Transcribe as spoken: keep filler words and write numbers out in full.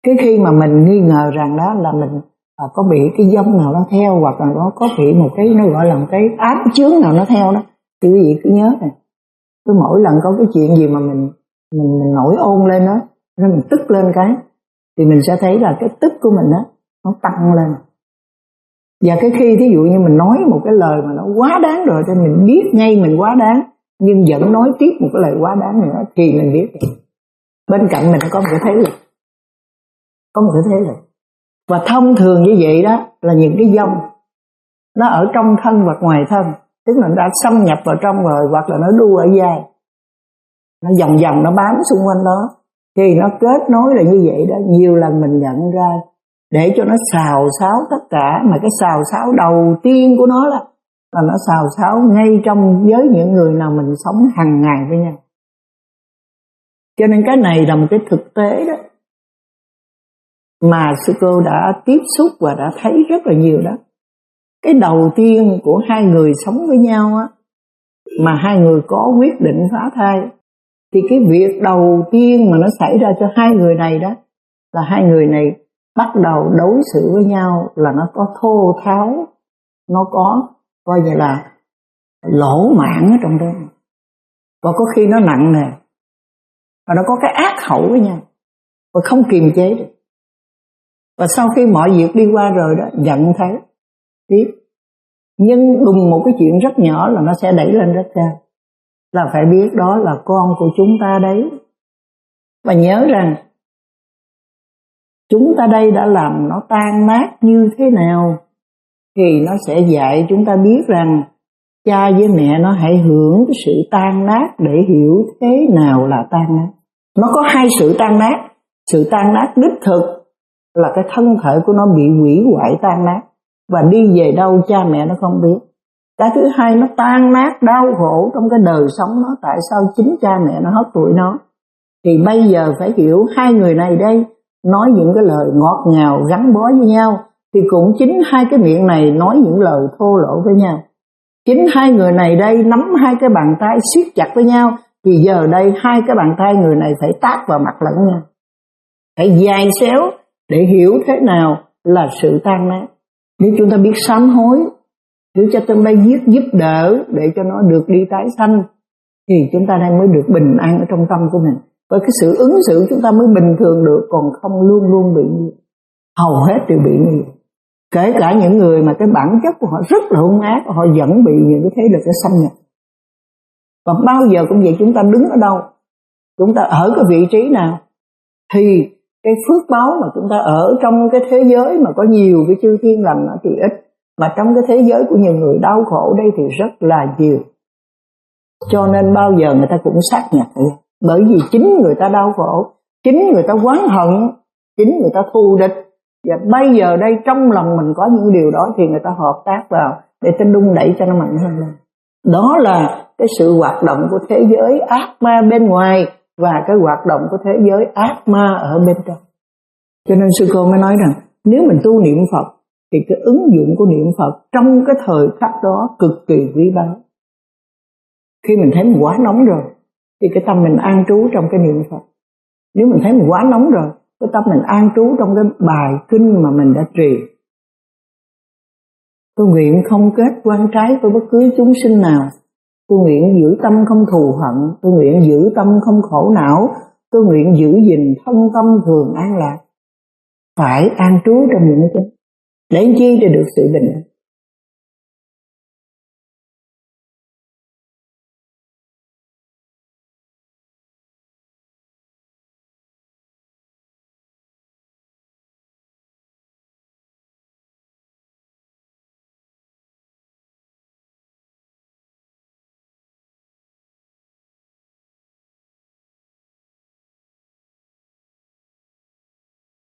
Cái khi mà mình nghi ngờ rằng đó là mình à, có bị cái dông nào nó theo, hoặc là nó có bị một cái nó gọi là một cái ám chướng nào nó theo đó, thì quý vị cứ nhớ này, cứ mỗi lần có cái chuyện gì mà mình mình, mình nổi ôn lên đó, nên mình tức lên cái, thì mình sẽ thấy là cái tức của mình đó nó tăng lên. Và cái khi thí dụ như mình nói một cái lời mà nó quá đáng rồi, thì mình biết ngay mình quá đáng, nhưng vẫn nói tiếp một cái lời quá đáng nữa, thì mình biết bên cạnh mình có một cái thế lực, có một cái thế lực. Và thông thường như vậy đó là những cái dông nó ở trong thân hoặc ngoài thân, tức là nó đã xâm nhập vào trong rồi, hoặc là nó đu ở vai, nó vòng vòng nó bám xung quanh đó, thì nó kết nối là như vậy đó. Nhiều lần mình nhận ra để cho nó xào xáo tất cả, mà cái xào xáo đầu tiên của nó là, là nó xào xáo ngay trong với những người nào mình sống hàng ngày với nhau. Cho nên cái này là một cái thực tế đó mà sư cô đã tiếp xúc và đã thấy rất là nhiều đó. Cái đầu tiên của hai người sống với nhau á, mà hai người có quyết định phá thai, thì cái việc đầu tiên mà nó xảy ra cho hai người này đó là hai người này bắt đầu đối xử với nhau là nó có thô tháo, nó có coi như là lỗ mãn ở trong đó, và có khi nó nặng nề, và nó có cái ác khẩu với nhau và không kiềm chế được. Và sau khi mọi việc đi qua rồi đó, giận thấy tiếp, nhưng đùng một cái chuyện rất nhỏ là nó sẽ đẩy lên rất cao, là phải biết đó là con của chúng ta đấy. Và nhớ rằng chúng ta đây đã làm nó tan nát như thế nào, thì nó sẽ dạy chúng ta biết rằng cha với mẹ nó hãy hưởng cái sự tan nát để hiểu thế nào là tan nát. Nó có hai sự tan nát. Sự tan nát đích thực là cái thân thể của nó bị hủy hoại tan nát, và đi về đâu cha mẹ nó không biết. Cái thứ hai, nó tan nát đau khổ trong cái đời sống nó, tại sao chính cha mẹ nó hất tuổi nó. Thì bây giờ phải hiểu hai người này đây nói những cái lời ngọt ngào gắn bó với nhau, thì cũng chính hai cái miệng này nói những lời thô lỗ với nhau. Chính hai người này đây nắm hai cái bàn tay siết chặt với nhau, thì giờ đây hai cái bàn tay người này phải tát vào mặt lẫn nhau, phải dai xéo để hiểu thế nào là sự tan nát. Nếu chúng ta biết sám hối, nếu cho chúng ta biết giúp đỡ để cho nó được đi tái sanh, thì chúng ta đây mới được bình an ở trong tâm của mình. Với cái sự ứng xử chúng ta mới bình thường được, còn không luôn luôn bị như vậy. Hầu hết đều bị như vậy. Kể cả những người mà cái bản chất của họ rất là hung ác, họ vẫn bị những cái thế lực nó xâm nhập. Và bao giờ cũng vậy, chúng ta đứng ở đâu, chúng ta ở cái vị trí nào, thì cái phước báo mà chúng ta ở trong cái thế giới mà có nhiều cái chư thiên lành thì ít, mà trong cái thế giới của nhiều người đau khổ đây thì rất là nhiều. Cho nên bao giờ người ta cũng sát nhập vậy. Bởi vì chính người ta đau khổ, chính người ta oán hận, chính người ta thù địch. Và bây giờ đây trong lòng mình có những điều đó, thì người ta hợp tác vào để ta đung đẩy cho nó mạnh hơn lên. Đó là cái sự hoạt động của thế giới ác ma bên ngoài, và cái hoạt động của thế giới ác ma ở bên trong. Cho nên sư cô mới nói rằng nếu mình tu niệm Phật thì cái ứng dụng của niệm Phật trong cái thời khắc đó cực kỳ quý báu. Khi mình thấy mình quá nóng rồi thì cái tâm mình an trú trong cái niệm Phật. Nếu mình thấy mình quá nóng rồi, cái tâm mình an trú trong cái bài kinh mà mình đã trì. Tôi nguyện không kết quan trái với bất cứ chúng sinh nào. Tôi nguyện giữ tâm không thù hận. Tôi nguyện giữ tâm không khổ não. Tôi nguyện giữ gìn thân tâm thường an lạc. Phải an trú trong những cái để chi để được sự bình an.